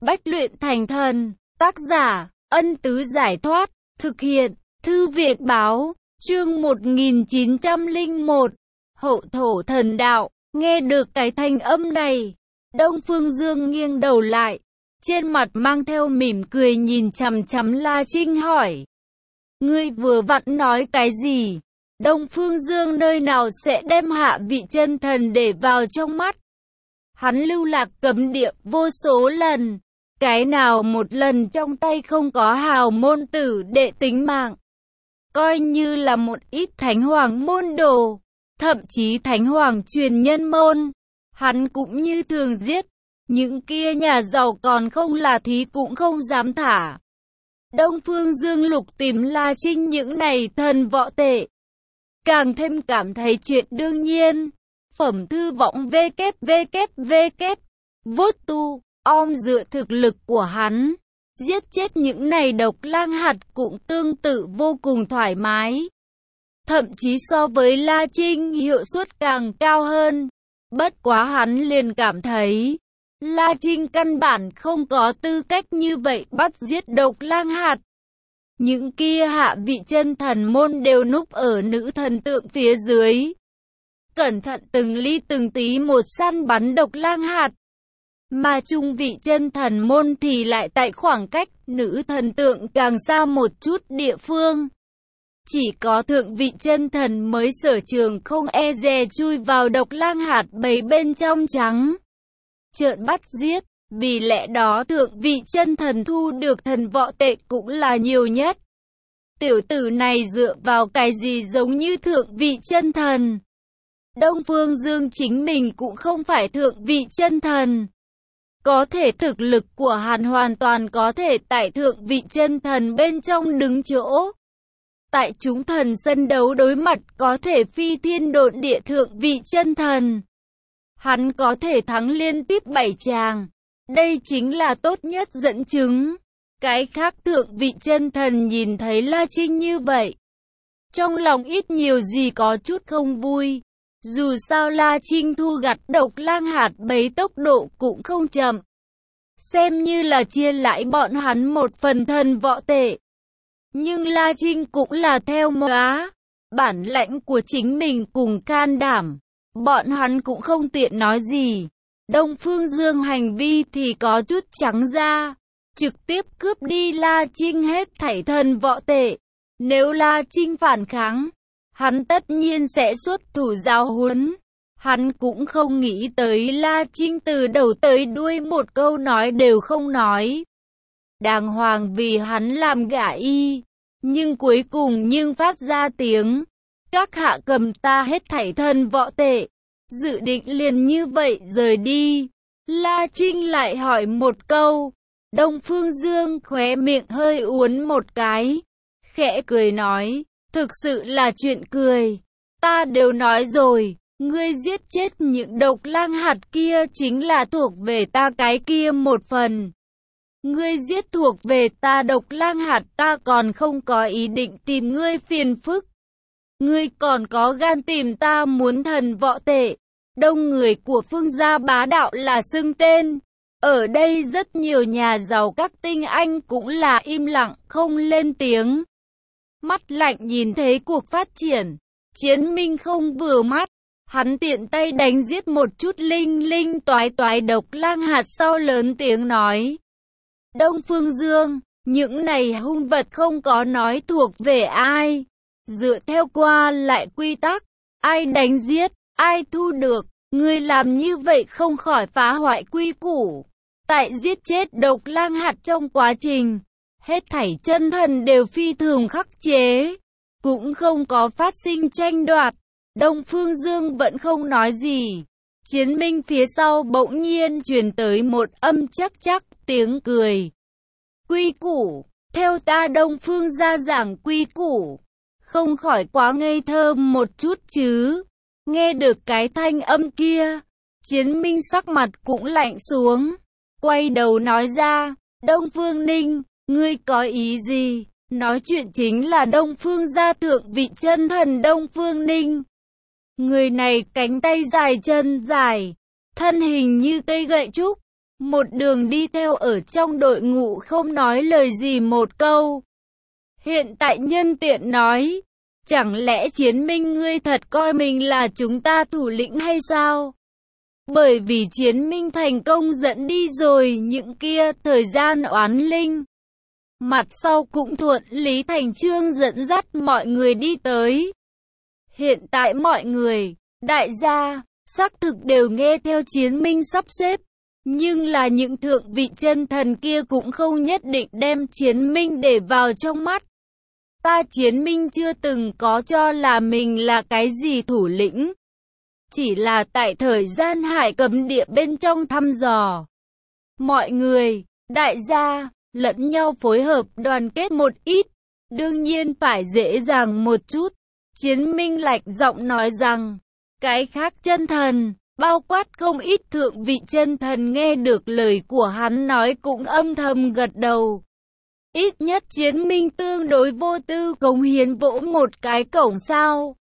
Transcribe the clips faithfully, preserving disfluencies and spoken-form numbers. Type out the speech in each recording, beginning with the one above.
Bách luyện thành thần, tác giả, Ân Tứ Giải Thoát, thực hiện, Thư Việt Báo, chương một nghìn chín trăm lẻ một, Hậu Thổ Thần Đạo. Nghe được cái thanh âm này, Đông Phương Dương nghiêng đầu lại, trên mặt mang theo mỉm cười nhìn chằm chằm La Trinh hỏi. Ngươi vừa vặn nói cái gì? Đông Phương Dương nơi nào sẽ đem hạ vị chân thần để vào trong mắt? Hắn lưu lạc cấm địa vô số lần, cái nào một lần trong tay không có hào môn tử đệ tính mạng. Coi như là một ít thánh hoàng môn đồ, thậm chí thánh hoàng truyền nhân môn, hắn cũng như thường giết. Những kia nhà giàu còn không là thí cũng không dám thả. Đông Phương Dương lục tìm La Trinh những này thần võ tệ, càng thêm cảm thấy chuyện đương nhiên. Phẩm thư võng vê kép vê kép vê kép, vốt tu, om dựa thực lực của hắn, giết chết những này độc lang hạt cũng tương tự vô cùng thoải mái. Thậm chí so với La Trinh hiệu suất càng cao hơn. Bất quá hắn liền cảm thấy, La Trinh căn bản không có tư cách như vậy bắt giết độc lang hạt. Những kia hạ vị chân thần môn đều núp ở nữ thần tượng phía dưới, cẩn thận từng ly từng tí một săn bắn độc lang hạt. Mà trung vị chân thần môn thì lại tại khoảng cách nữ thần tượng càng xa một chút địa phương. Chỉ có thượng vị chân thần mới sở trường không e dè chui vào độc lang hạt bầy bên trong trắng trợn bắt giết. Vì lẽ đó thượng vị chân thần thu được thần võ tệ cũng là nhiều nhất. Tiểu tử này dựa vào cái gì giống như thượng vị chân thần? Đông Phương Dương chính mình cũng không phải thượng vị chân thần. Có thể thực lực của hắn hoàn toàn có thể tại thượng vị chân thần bên trong đứng chỗ. Tại chúng thần sân đấu đối mặt có thể phi thiên độn địa thượng vị chân thần. Hắn có thể thắng liên tiếp bảy tràng. Đây chính là tốt nhất dẫn chứng. Cái khác thượng vị chân thần nhìn thấy La Trinh như vậy, trong lòng ít nhiều gì có chút không vui. Dù sao La Trinh thu gặt độc lang hạt bấy tốc độ cũng không chậm. Xem như là chia lại bọn hắn một phần thần võ tệ. Nhưng La Trinh cũng là theo móa, bản lãnh của chính mình cùng can đảm. Bọn hắn cũng không tiện nói gì. Đông Phương Dương hành vi thì có chút trắng ra, trực tiếp cướp đi La Trinh hết thảy thần võ tệ. Nếu La Trinh phản kháng, hắn tất nhiên sẽ xuất thủ giáo huấn. Hắn cũng không nghĩ tới La Trinh từ đầu tới đuôi một câu nói đều không nói. Đàng hoàng vì hắn làm gả y, nhưng cuối cùng nhưng phát ra tiếng. Các hạ cầm ta hết thảy thần võ tệ. Dự định liền như vậy rời đi. La Trinh lại hỏi một câu. Đông Phương Dương khóe miệng hơi uốn một cái, khẽ cười nói, thực sự là chuyện cười. Ta đều nói rồi, ngươi giết chết những độc lang hạt kia chính là thuộc về ta cái kia một phần. Ngươi giết thuộc về ta độc lang hạt, ta còn không có ý định tìm ngươi phiền phức. Ngươi còn có gan tìm ta muốn thần võ tệ. Đông người của Phương gia bá đạo là xưng tên. Ở đây rất nhiều nhà giàu các tinh anh cũng là im lặng không lên tiếng. Mắt lạnh nhìn thấy cuộc phát triển, Chiến Minh không vừa mắt. Hắn tiện tay đánh giết một chút linh linh toái toái độc lang hạt sau lớn tiếng nói. Đông Phương Dương, những này hung vật không có nói thuộc về ai. Dựa theo qua lại quy tắc, ai đánh giết, ai thu được. Ngươi làm như vậy không khỏi phá hoại quy củ. Tại giết chết độc lang hạt trong quá trình, hết thảy chân thần đều phi thường khắc chế, cũng không có phát sinh tranh đoạt. Đông Phương Dương vẫn không nói gì. Chiến Minh phía sau bỗng nhiên truyền tới một âm chắc chắc tiếng cười. Quy củ, theo ta Đông Phương gia giảng quy củ, không khỏi quá ngây thơ một chút chứ. Nghe được cái thanh âm kia, Chiến Minh sắc mặt cũng lạnh xuống, quay đầu nói ra, Đông Phương Ninh, ngươi có ý gì? Nói chuyện chính là Đông Phương gia thượng vị chân thần Đông Phương Ninh. Người này cánh tay dài chân dài, thân hình như cây gậy trúc, một đường đi theo ở trong đội ngũ không nói lời gì một câu. Hiện tại nhân tiện nói, chẳng lẽ Chiến Minh ngươi thật coi mình là chúng ta thủ lĩnh hay sao? Bởi vì Chiến Minh thành công dẫn đi rồi những kia thời gian oán linh. Mặt sau cũng thuận lý thành chương dẫn dắt mọi người đi tới. Hiện tại mọi người, đại gia, xác thực đều nghe theo Chiến Minh sắp xếp. Nhưng là những thượng vị chân thần kia cũng không nhất định đem Chiến Minh để vào trong mắt. Ta Chiến Minh chưa từng có cho là mình là cái gì thủ lĩnh. Chỉ là tại thời gian hải cấm địa bên trong thăm dò. Mọi người, đại gia, lẫn nhau phối hợp đoàn kết một ít. Đương nhiên phải dễ dàng một chút. Chiến Minh lạnh giọng nói rằng, cái khác chân thần, bao quát không ít thượng vị chân thần nghe được lời của hắn nói cũng âm thầm gật đầu. Ít nhất Chiến Minh tương đối vô tư cống hiến vỗ một cái cổng sao.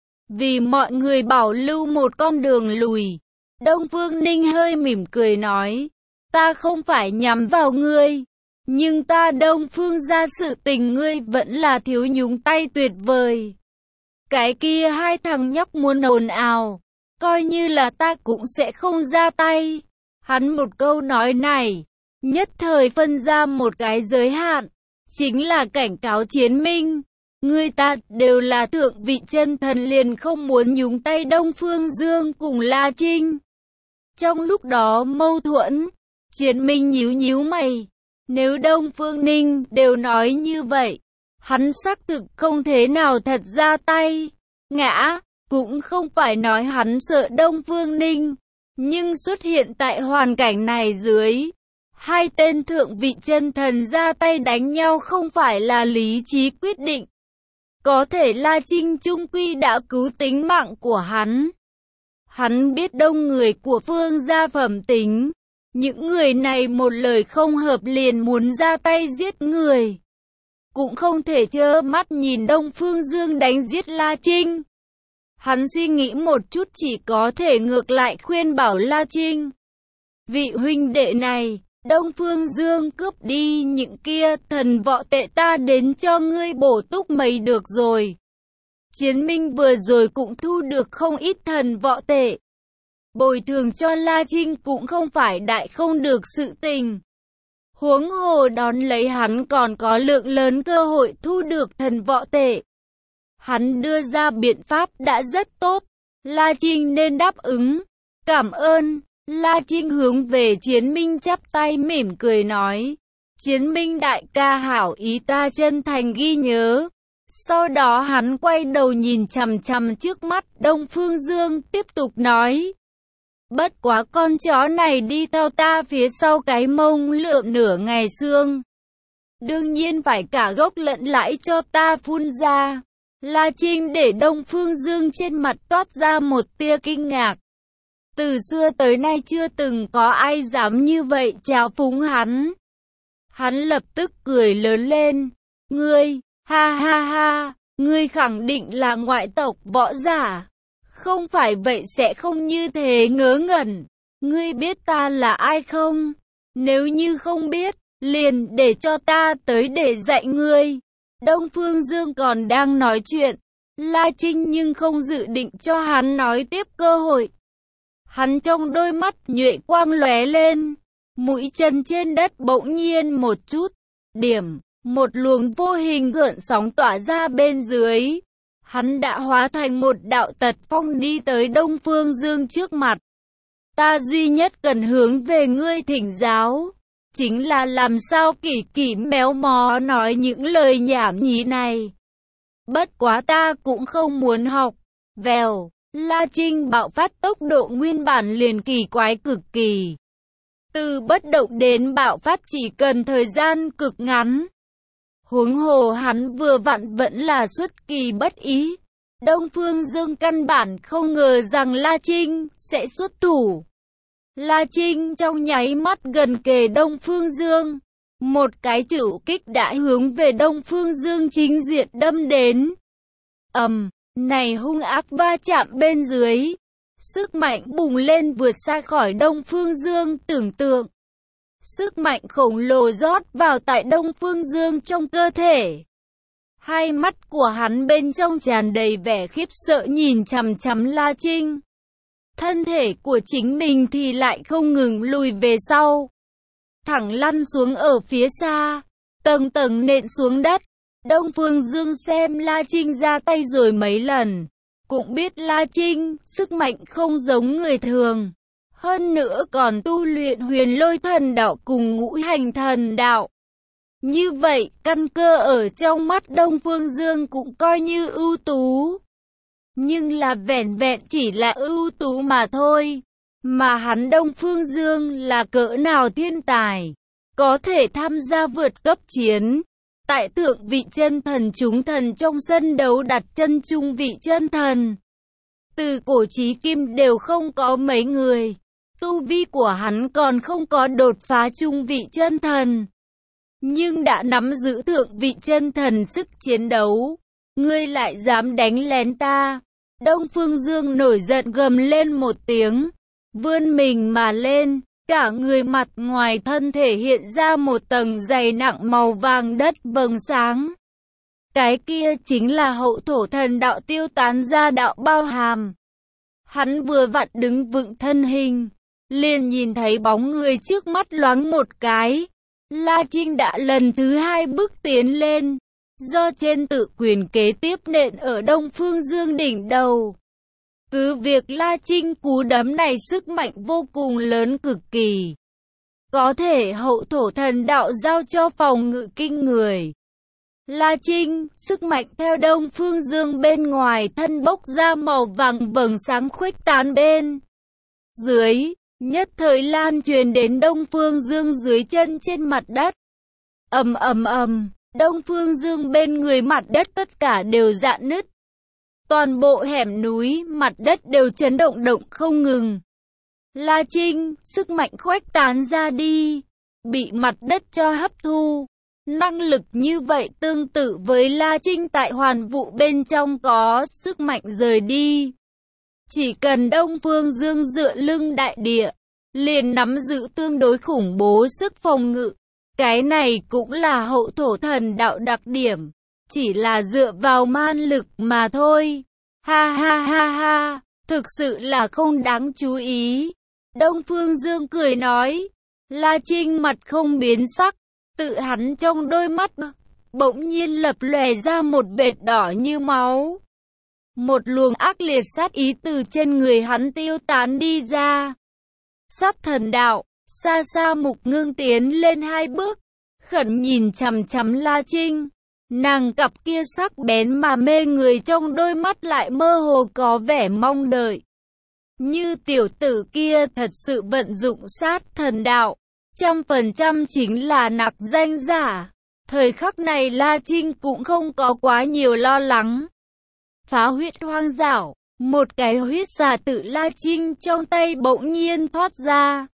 Vì mọi người bảo lưu một con đường lùi. Đông Phương Ninh hơi mỉm cười nói, ta không phải nhắm vào ngươi. Nhưng ta Đông Phương ra sự tình ngươi vẫn là thiếu nhúng tay tuyệt vời. Cái kia hai thằng nhóc muốn ồn ào. Coi như là ta cũng sẽ không ra tay. Hắn một câu nói này, nhất thời phân ra một cái giới hạn. Chính là cảnh cáo Chiến Minh. Người ta đều là thượng vị chân thần liền không muốn nhúng tay Đông Phương Dương cùng La Trinh. Trong lúc đó mâu thuẫn, Chiến Minh nhíu nhíu mày. Nếu Đông Phương Ninh đều nói như vậy, hắn xác thực không thế nào thật ra tay. Ngã, cũng không phải nói hắn sợ Đông Phương Ninh. Nhưng xuất hiện tại hoàn cảnh này dưới, hai tên thượng vị chân thần ra tay đánh nhau không phải là lý trí quyết định. Có thể La Trinh trung quy đã cứu tính mạng của hắn. Hắn biết đông người của Phương gia phẩm tính. Những người này một lời không hợp liền muốn ra tay giết người. Cũng không thể trơ mắt nhìn Đông Phương Dương đánh giết La Trinh. Hắn suy nghĩ một chút chỉ có thể ngược lại khuyên bảo La Trinh. Vị huynh đệ này, Đông Phương Dương cướp đi những kia thần võ tệ ta đến cho ngươi bổ túc mấy được rồi. Chiến Minh vừa rồi cũng thu được không ít thần võ tệ. Bồi thường cho La Trinh cũng không phải đại không được sự tình. Huống hồ đón lấy hắn còn có lượng lớn cơ hội thu được thần võ tệ. Hắn đưa ra biện pháp đã rất tốt. La Trinh nên đáp ứng. Cảm ơn. La Trinh hướng về Chiến Minh chắp tay mỉm cười nói. Chiến Minh đại ca hảo ý ta chân thành ghi nhớ. Sau đó hắn quay đầu nhìn chằm chằm trước mắt Đông Phương Dương tiếp tục nói. Bất quá con chó này đi theo ta phía sau cái mông lượm nửa ngày xương. Đương nhiên phải cả gốc lẫn lãi cho ta phun ra. La Trinh để Đông Phương Dương trên mặt toát ra một tia kinh ngạc. Từ xưa tới nay chưa từng có ai dám như vậy trào phúng hắn. Hắn lập tức cười lớn lên. Ngươi, ha ha ha, ngươi khẳng định là ngoại tộc võ giả. Không phải vậy sẽ không như thế ngớ ngẩn. Ngươi biết ta là ai không? Nếu như không biết, liền để cho ta tới để dạy ngươi. Đông Phương Dương còn đang nói chuyện. La Trinh nhưng không dự định cho hắn nói tiếp cơ hội. Hắn trong đôi mắt nhuệ quang lóe lên. Mũi chân trên đất bỗng nhiên một chút. Điểm, một luồng vô hình gợn sóng tỏa ra bên dưới. Hắn đã hóa thành một đạo tật phong đi tới Đông Phương Dương trước mặt. Ta duy nhất cần hướng về ngươi thỉnh giáo. Chính là làm sao kỳ kỳ méo mó nói những lời nhảm nhí này. Bất quá ta cũng không muốn học. Vèo, La Trinh bạo phát tốc độ nguyên bản liền kỳ quái cực kỳ. Từ bất động đến bạo phát chỉ cần thời gian cực ngắn. Huống hồ hắn vừa vặn vẫn là xuất kỳ bất ý. Đông Phương Dương căn bản không ngờ rằng La Trinh sẽ xuất thủ. La Trinh trong nháy mắt gần kề Đông Phương Dương. Một cái chữ kích đã hướng về Đông Phương Dương chính diện đâm đến. Ầm, này hung ác va chạm bên dưới. Sức mạnh bùng lên vượt xa khỏi Đông Phương Dương tưởng tượng. Sức mạnh khổng lồ rót vào tại Đông Phương Dương trong cơ thể. Hai mắt của hắn bên trong tràn đầy vẻ khiếp sợ nhìn chằm chằm La Trinh. Thân thể của chính mình thì lại không ngừng lùi về sau, thẳng lăn xuống ở phía xa, tầng tầng nện xuống đất. Đông Phương Dương xem La Trinh ra tay rồi mấy lần, cũng biết La Trinh sức mạnh không giống người thường, hơn nữa còn tu luyện huyền lôi thần đạo cùng ngũ hành thần đạo. Như vậy, căn cơ ở trong mắt Đông Phương Dương cũng coi như ưu tú. Nhưng là vẻn vẹn chỉ là ưu tú mà thôi. Mà hắn Đông Phương Dương là cỡ nào thiên tài, có thể tham gia vượt cấp chiến. Tại thượng vị chân thần chúng thần trong sân đấu đặt chân trung vị chân thần. Từ cổ chí kim đều không có mấy người. Tu vi của hắn còn không có đột phá trung vị chân thần, nhưng đã nắm giữ thượng vị chân thần sức chiến đấu. Ngươi lại dám đánh lén ta? Đông Phương Dương nổi giận gầm lên một tiếng, vươn mình mà lên, cả người mặt ngoài thân thể hiện ra một tầng dày nặng màu vàng đất vầng sáng. Cái kia chính là hậu thổ thần đạo tiêu tán ra đạo bao hàm. Hắn vừa vặn đứng vững thân hình, liền nhìn thấy bóng người trước mắt loáng một cái. La Trinh đã lần thứ hai bước tiến lên, do trên tự quyền kế tiếp nện ở Đông Phương Dương đỉnh đầu. Cứ việc La Trinh cú đấm này sức mạnh vô cùng lớn cực kỳ, có thể hậu thổ thần đạo giao cho phòng ngự kinh người. La Trinh, sức mạnh theo Đông Phương Dương bên ngoài thân bốc ra màu vàng vầng sáng khuếch tán bên dưới, nhất thời lan truyền đến Đông Phương Dương dưới chân trên mặt đất. Ầm ầm ầm, Đông Phương Dương bên người mặt đất tất cả đều rạn nứt. Toàn bộ hẻm núi, mặt đất đều chấn động động không ngừng. La Trinh, sức mạnh khuếch tán ra đi, bị mặt đất cho hấp thu. Năng lực như vậy tương tự với La Trinh tại hoàn vũ bên trong có sức mạnh rời đi. Chỉ cần Đông Phương Dương dựa lưng đại địa, liền nắm giữ tương đối khủng bố sức phòng ngự. Cái này cũng là hậu thổ thần đạo đặc điểm, chỉ là dựa vào man lực mà thôi. Ha ha ha ha, thực sự là không đáng chú ý. Đông Phương Dương cười nói. La Trinh mặt không biến sắc, tự hắn trong đôi mắt bỗng nhiên lập lòe ra một vệt đỏ như máu. Một luồng ác liệt sát ý từ trên người hắn tiêu tán đi ra. Sát thần đạo, xa xa Mục Ngưng tiến lên hai bước, khẩn nhìn chằm chằm La Trinh. Nàng cặp kia sắc bén mà mê người trong đôi mắt lại mơ hồ có vẻ mong đợi. Như tiểu tử kia thật sự vận dụng sát thần đạo, trăm phần trăm chính là nặc danh giả. Thời khắc này La Trinh cũng không có quá nhiều lo lắng. Phá huyết hoang dảo, một cái huyết xà tự La Trinh trong tay bỗng nhiên thoát ra.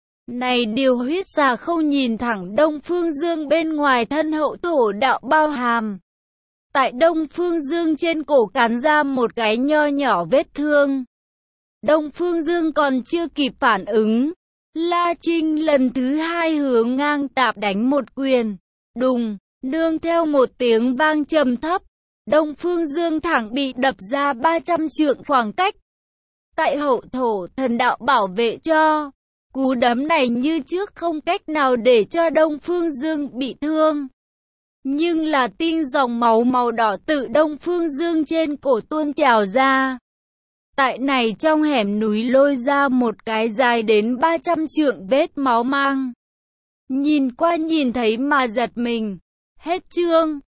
Này điều huyết xà không nhìn thẳng Đông Phương Dương bên ngoài thân hậu thổ đạo bao hàm. Tại Đông Phương Dương trên cổ cắn ra một cái nho nhỏ vết thương. Đông Phương Dương còn chưa kịp phản ứng, La Trinh lần thứ hai hướng ngang tạp đánh một quyền. Đùng, nương theo một tiếng vang trầm thấp, Đông Phương Dương thẳng bị đập ra ba trăm trượng khoảng cách. Tại hậu thổ thần đạo bảo vệ cho, cú đấm này như trước không cách nào để cho Đông Phương Dương bị thương. Nhưng là tinh dòng máu màu đỏ tự Đông Phương Dương trên cổ tuôn trào ra. Tại này trong hẻm núi lôi ra một cái dài đến ba trăm trượng vết máu mang. Nhìn qua nhìn thấy mà giật mình. Hết chương.